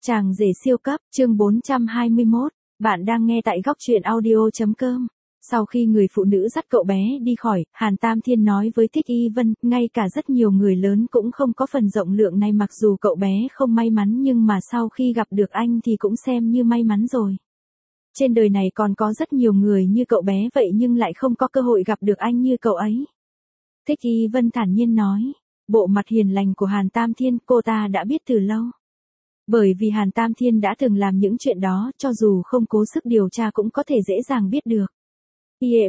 Chàng rể siêu cấp, chương 421, bạn đang nghe tại góc truyện audio.com. Sau khi người phụ nữ dắt cậu bé đi khỏi, Hàn Tam Thiên nói với Thích Y Vân, ngay cả rất nhiều người lớn cũng không có phần rộng lượng này, mặc dù cậu bé không may mắn nhưng mà sau khi gặp được anh thì cũng xem như may mắn rồi. Trên đời này còn có rất nhiều người như cậu bé vậy nhưng lại không có cơ hội gặp được anh như cậu ấy. Thích Y Vân thản nhiên nói, bộ mặt hiền lành của Hàn Tam Thiên cô ta đã biết từ lâu. Bởi vì Hàn Tam Thiên đã từng làm những chuyện đó, cho dù không cố sức điều tra cũng có thể dễ dàng biết được. IE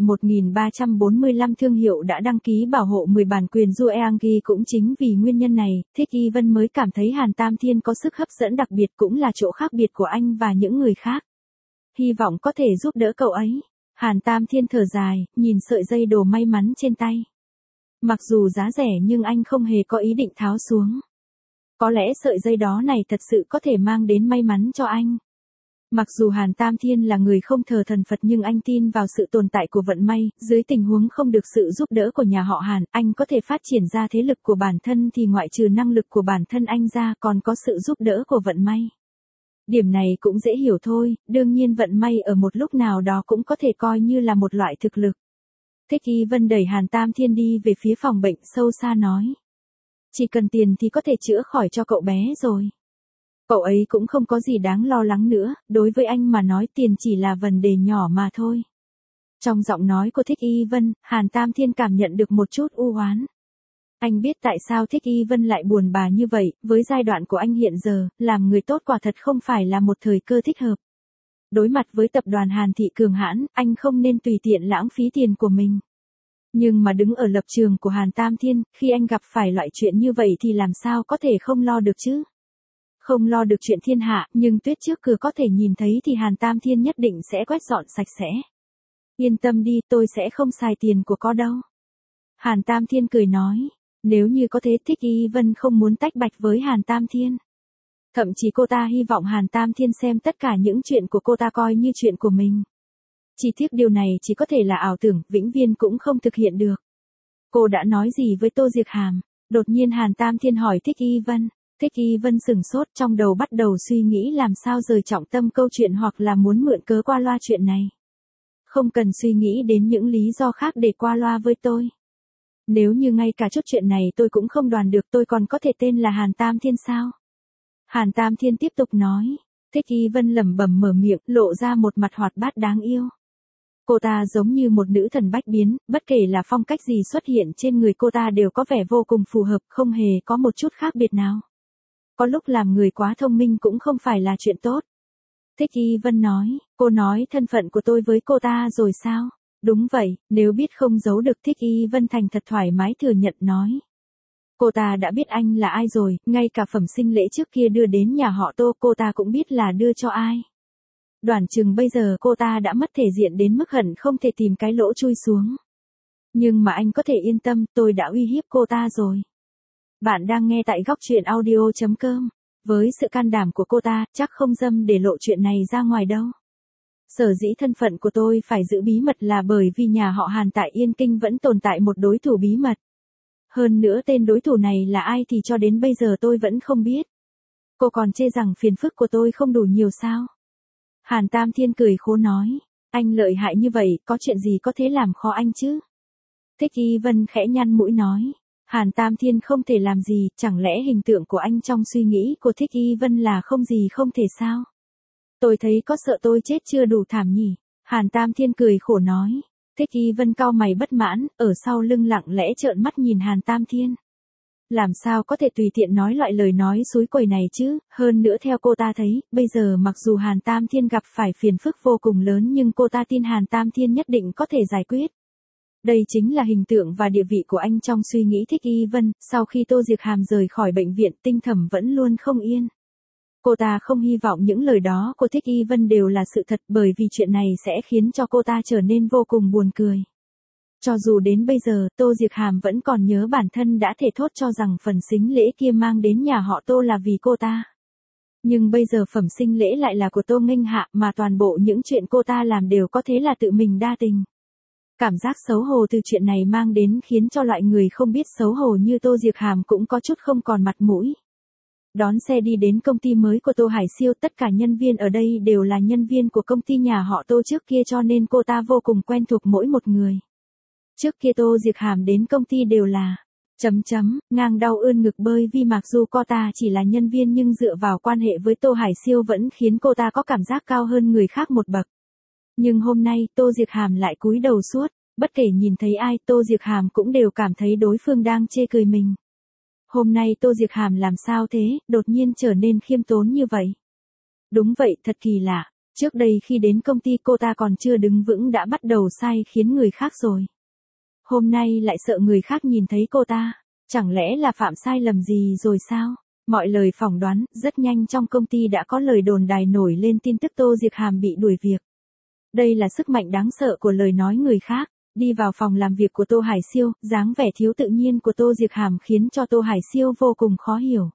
1345 thương hiệu đã đăng ký bảo hộ 10 bản quyền Jueangi, cũng chính vì nguyên nhân này, Thích Y Vân mới cảm thấy Hàn Tam Thiên có sức hấp dẫn đặc biệt, cũng là chỗ khác biệt của anh và những người khác. Hy vọng có thể giúp đỡ cậu ấy. Hàn Tam Thiên thở dài, nhìn sợi dây đồ may mắn trên tay. Mặc dù giá rẻ nhưng anh không hề có ý định tháo xuống. Có lẽ sợi dây đó này thật sự có thể mang đến may mắn cho anh. Mặc dù Hàn Tam Thiên là người không thờ thần Phật nhưng anh tin vào sự tồn tại của vận may, dưới tình huống không được sự giúp đỡ của nhà họ Hàn, anh có thể phát triển ra thế lực của bản thân thì ngoại trừ năng lực của bản thân anh ra còn có sự giúp đỡ của vận may. Điểm này cũng dễ hiểu thôi, đương nhiên vận may ở một lúc nào đó cũng có thể coi như là một loại thực lực. Thích Y Vân đẩy Hàn Tam Thiên đi về phía phòng bệnh, sâu xa nói. Chỉ cần tiền thì có thể chữa khỏi cho cậu bé rồi. Cậu ấy cũng không có gì đáng lo lắng nữa, đối với anh mà nói tiền chỉ là vấn đề nhỏ mà thôi. Trong giọng nói của Thích Y Vân, Hàn Tam Thiên cảm nhận được một chút u oán. Anh biết tại sao Thích Y Vân lại buồn bã như vậy, với giai đoạn của anh hiện giờ, làm người tốt quả thật không phải là một thời cơ thích hợp. Đối mặt với tập đoàn Hàn Thị cường hãn, anh không nên tùy tiện lãng phí tiền của mình. Nhưng mà đứng ở lập trường của Hàn Tam Thiên, khi anh gặp phải loại chuyện như vậy thì làm sao có thể không lo được chứ? Không lo được chuyện thiên hạ, nhưng tuyết trước cửa có thể nhìn thấy thì Hàn Tam Thiên nhất định sẽ quét dọn sạch sẽ. Yên tâm đi, tôi sẽ không xài tiền của con đâu. Hàn Tam Thiên cười nói, nếu như có thế Thích Y Vân không muốn tách bạch với Hàn Tam Thiên. Thậm chí cô ta hy vọng Hàn Tam Thiên xem tất cả những chuyện của cô ta coi như chuyện của mình. Chỉ tiếc điều này chỉ có thể là ảo tưởng, vĩnh viễn cũng không thực hiện được. Cô đã nói gì với Tô Diệc Hàm? Đột nhiên Hàn Tam Thiên hỏi Thích Y Vân. Thích Y Vân sửng sốt, trong đầu bắt đầu suy nghĩ làm sao rời trọng tâm câu chuyện hoặc là muốn mượn cớ qua loa chuyện này. Không cần suy nghĩ đến những lý do khác để qua loa với tôi. Nếu như ngay cả chút chuyện này tôi cũng không đoán được, tôi còn có thể tên là Hàn Tam Thiên sao? Hàn Tam Thiên tiếp tục nói. Thích Y Vân lẩm bẩm mở miệng, lộ ra một mặt hoạt bát đáng yêu. Cô ta giống như một nữ thần bách biến, bất kể là phong cách gì xuất hiện trên người cô ta đều có vẻ vô cùng phù hợp, không hề có một chút khác biệt nào. Có lúc làm người quá thông minh cũng không phải là chuyện tốt. Thích Y Vân nói, cô nói thân phận của tôi với cô ta rồi sao? Đúng vậy, nếu biết không giấu được. Thích Y Vân thành thật thoải mái thừa nhận nói. Cô ta đã biết anh là ai rồi, ngay cả phẩm sinh lễ trước kia đưa đến nhà họ Tô cô ta cũng biết là đưa cho ai. Đoán chừng bây giờ cô ta đã mất thể diện đến mức hận không thể tìm cái lỗ chui xuống. Nhưng mà anh có thể yên tâm, tôi đã uy hiếp cô ta rồi. Bạn đang nghe tại góc truyện audio.com. Với sự can đảm của cô ta, chắc không dâm để lộ chuyện này ra ngoài đâu. Sở dĩ thân phận của tôi phải giữ bí mật là bởi vì nhà họ Hàn tại Yên Kinh vẫn tồn tại một đối thủ bí mật. Hơn nữa tên đối thủ này là ai thì cho đến bây giờ tôi vẫn không biết. Cô còn chê rằng phiền phức của tôi không đủ nhiều sao? Hàn Tam Thiên cười khổ nói, anh lợi hại như vậy, có chuyện gì có thể làm khó anh chứ? Thích Y Vân khẽ nhăn mũi nói, Hàn Tam Thiên không thể làm gì, chẳng lẽ hình tượng của anh trong suy nghĩ của Thích Y Vân là không gì không thể sao? Tôi thấy có sợ tôi chết chưa đủ thảm nhỉ? Hàn Tam Thiên cười khổ nói. Thích Y Vân cau mày bất mãn, ở sau lưng lặng lẽ trợn mắt nhìn Hàn Tam Thiên. Làm sao có thể tùy tiện nói loại lời nói xúi quẩy này chứ, hơn nữa theo cô ta thấy, bây giờ mặc dù Hàn Tam Thiên gặp phải phiền phức vô cùng lớn nhưng cô ta tin Hàn Tam Thiên nhất định có thể giải quyết. Đây chính là hình tượng và địa vị của anh trong suy nghĩ Thích Y Vân. Sau khi Tô Diệc Hàm rời khỏi bệnh viện, tinh thầm vẫn luôn không yên. Cô ta không hy vọng những lời đó của Thích Y Vân đều là sự thật, bởi vì chuyện này sẽ khiến cho cô ta trở nên vô cùng buồn cười. Cho dù đến bây giờ, Tô Diệc Hàm vẫn còn nhớ bản thân đã thể thốt cho rằng phần sính lễ kia mang đến nhà họ Tô là vì cô ta. Nhưng bây giờ phẩm sinh lễ lại là của Tô Nghênh Hạ, mà toàn bộ những chuyện cô ta làm đều có thế là tự mình đa tình. Cảm giác xấu hổ từ chuyện này mang đến khiến cho loại người không biết xấu hổ như Tô Diệc Hàm cũng có chút không còn mặt mũi. Đón xe đi đến công ty mới của Tô Hải Siêu, tất cả nhân viên ở đây đều là nhân viên của công ty nhà họ Tô trước kia cho nên cô ta vô cùng quen thuộc mỗi một người. Trước kia Tô Diệc Hàm đến công ty đều là ngang đau ươn ngực bơi vì mặc dù cô ta chỉ là nhân viên nhưng dựa vào quan hệ với Tô Hải Siêu vẫn khiến cô ta có cảm giác cao hơn người khác một bậc. Nhưng hôm nay Tô Diệc Hàm lại cúi đầu suốt, bất kể nhìn thấy ai Tô Diệc Hàm cũng đều cảm thấy đối phương đang chê cười mình. Hôm nay Tô Diệc Hàm làm sao thế, đột nhiên trở nên khiêm tốn như vậy. Đúng vậy, thật kỳ lạ, trước đây khi đến công ty cô ta còn chưa đứng vững đã bắt đầu sai khiến người khác rồi. Hôm nay lại sợ người khác nhìn thấy cô ta, chẳng lẽ là phạm sai lầm gì rồi sao? Mọi lời phỏng đoán, rất nhanh trong công ty đã có lời đồn đài nổi lên tin tức Tô Diệc Hàm bị đuổi việc. Đây là sức mạnh đáng sợ của lời nói người khác. Đi vào phòng làm việc của Tô Hải Siêu, dáng vẻ thiếu tự nhiên của Tô Diệc Hàm khiến cho Tô Hải Siêu vô cùng khó hiểu.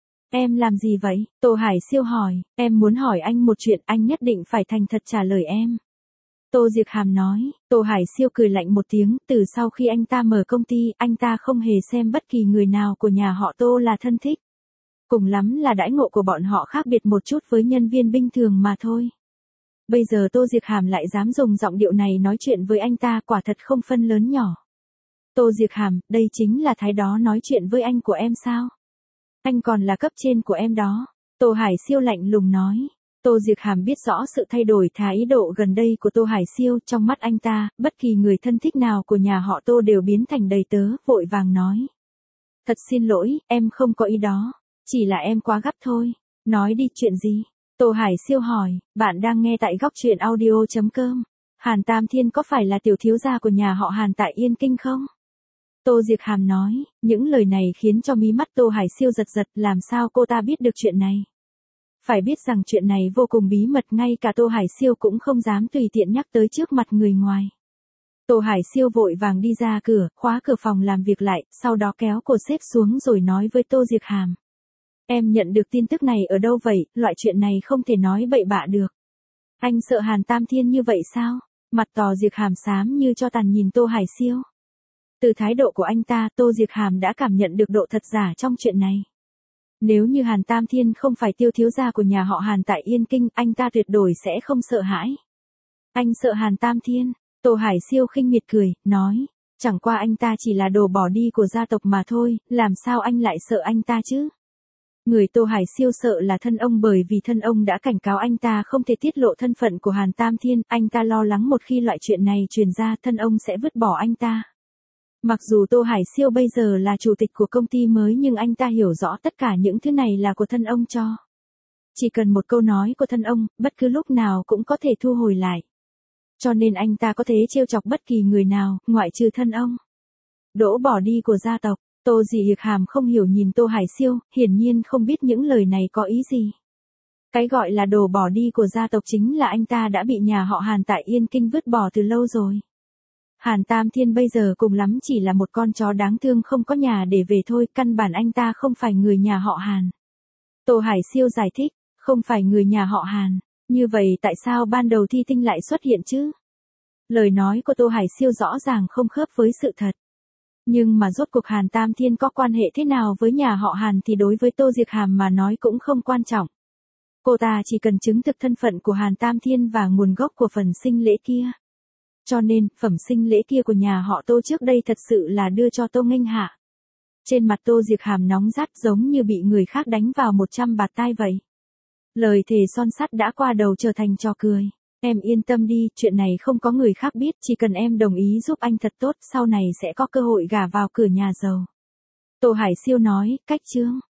Em làm gì vậy? Tô Hải Siêu hỏi, em muốn hỏi anh một chuyện, anh nhất định phải thành thật trả lời em. Tô Diệc Hàm nói, Tô Hải Siêu cười lạnh một tiếng, từ sau khi anh ta mở công ty, anh ta không hề xem bất kỳ người nào của nhà họ Tô là thân thích. Cùng lắm là đãi ngộ của bọn họ khác biệt một chút với nhân viên bình thường mà thôi. Bây giờ Tô Diệc Hàm lại dám dùng giọng điệu này nói chuyện với anh ta, quả thật không phân lớn nhỏ. Tô Diệc Hàm, đây chính là thái đó nói chuyện với anh của em sao? Anh còn là cấp trên của em đó. Tô Hải Siêu lạnh lùng nói. Tô Diệc Hàm biết rõ sự thay đổi thái độ gần đây của Tô Hải Siêu, trong mắt anh ta, bất kỳ người thân thích nào của nhà họ Tô đều biến thành đầy tớ, vội vàng nói. Thật xin lỗi, em không có ý đó. Chỉ là em quá gấp thôi. Nói đi, chuyện gì? Tô Hải Siêu hỏi, bạn đang nghe tại góc truyện audio.com. Hàn Tam Thiên có phải là tiểu thiếu gia của nhà họ Hàn tại Yên Kinh không? Tô Diệc Hàm nói, những lời này khiến cho mí mắt Tô Hải Siêu giật giật, làm sao cô ta biết được chuyện này? Phải biết rằng chuyện này vô cùng bí mật, ngay cả Tô Hải Siêu cũng không dám tùy tiện nhắc tới trước mặt người ngoài. Tô Hải Siêu vội vàng đi ra cửa, khóa cửa phòng làm việc lại, sau đó kéo cô sếp xuống rồi nói với Tô Diệc Hàm. Em nhận được tin tức này ở đâu vậy, loại chuyện này không thể nói bậy bạ được. Anh sợ Hàn Tam Thiên như vậy sao? Mặt Tô Diệc Hàm xám như cho tàn nhìn Tô Hải Siêu. Từ thái độ của anh ta, Tô Diệc Hàm đã cảm nhận được độ thật giả trong chuyện này. Nếu như Hàn Tam Thiên không phải tiêu thiếu gia của nhà họ Hàn tại Yên Kinh, anh ta tuyệt đối sẽ không sợ hãi. Anh sợ Hàn Tam Thiên? Tô Hải Siêu khinh miệt cười, nói, chẳng qua anh ta chỉ là đồ bỏ đi của gia tộc mà thôi, làm sao anh lại sợ anh ta chứ? Người Tô Hải Siêu sợ là thân ông, bởi vì thân ông đã cảnh cáo anh ta không thể tiết lộ thân phận của Hàn Tam Thiên, anh ta lo lắng một khi loại chuyện này truyền ra thân ông sẽ vứt bỏ anh ta. Mặc dù Tô Hải Siêu bây giờ là chủ tịch của công ty mới nhưng anh ta hiểu rõ tất cả những thứ này là của thân ông cho. Chỉ cần một câu nói của thân ông, bất cứ lúc nào cũng có thể thu hồi lại. Cho nên anh ta có thể trêu chọc bất kỳ người nào, ngoại trừ thân ông. Đỗ bỏ đi của gia tộc. Tô Diệc Hàm không hiểu nhìn Tô Hải Siêu, hiển nhiên không biết những lời này có ý gì. Cái gọi là đồ bỏ đi của gia tộc chính là anh ta đã bị nhà họ Hàn tại Yên Kinh vứt bỏ từ lâu rồi. Hàn Tam Thiên bây giờ cùng lắm chỉ là một con chó đáng thương không có nhà để về thôi, căn bản anh ta không phải người nhà họ Hàn. Tô Hải Siêu giải thích, không phải người nhà họ Hàn, như vậy tại sao ban đầu Thi Tinh lại xuất hiện chứ? Lời nói của Tô Hải Siêu rõ ràng không khớp với sự thật. Nhưng mà rốt cuộc Hàn Tam Thiên có quan hệ thế nào với nhà họ Hàn thì đối với Tô Diệc Hàm mà nói cũng không quan trọng. Cô ta chỉ cần chứng thực thân phận của Hàn Tam Thiên và nguồn gốc của phần sinh lễ kia. Cho nên, phẩm sinh lễ kia của nhà họ Tô trước đây thật sự là đưa cho Tô Nghênh Hạ. Trên mặt Tô Diệc Hàm nóng rát giống như bị người khác đánh vào 100 bạt tai vậy. Lời thề son sắt đã qua đầu trở thành trò cười. Em yên tâm đi, chuyện này không có người khác biết, chỉ cần em đồng ý giúp anh thật tốt, sau này sẽ có cơ hội gả vào cửa nhà giàu. Tô Hải Siêu nói, cách chương.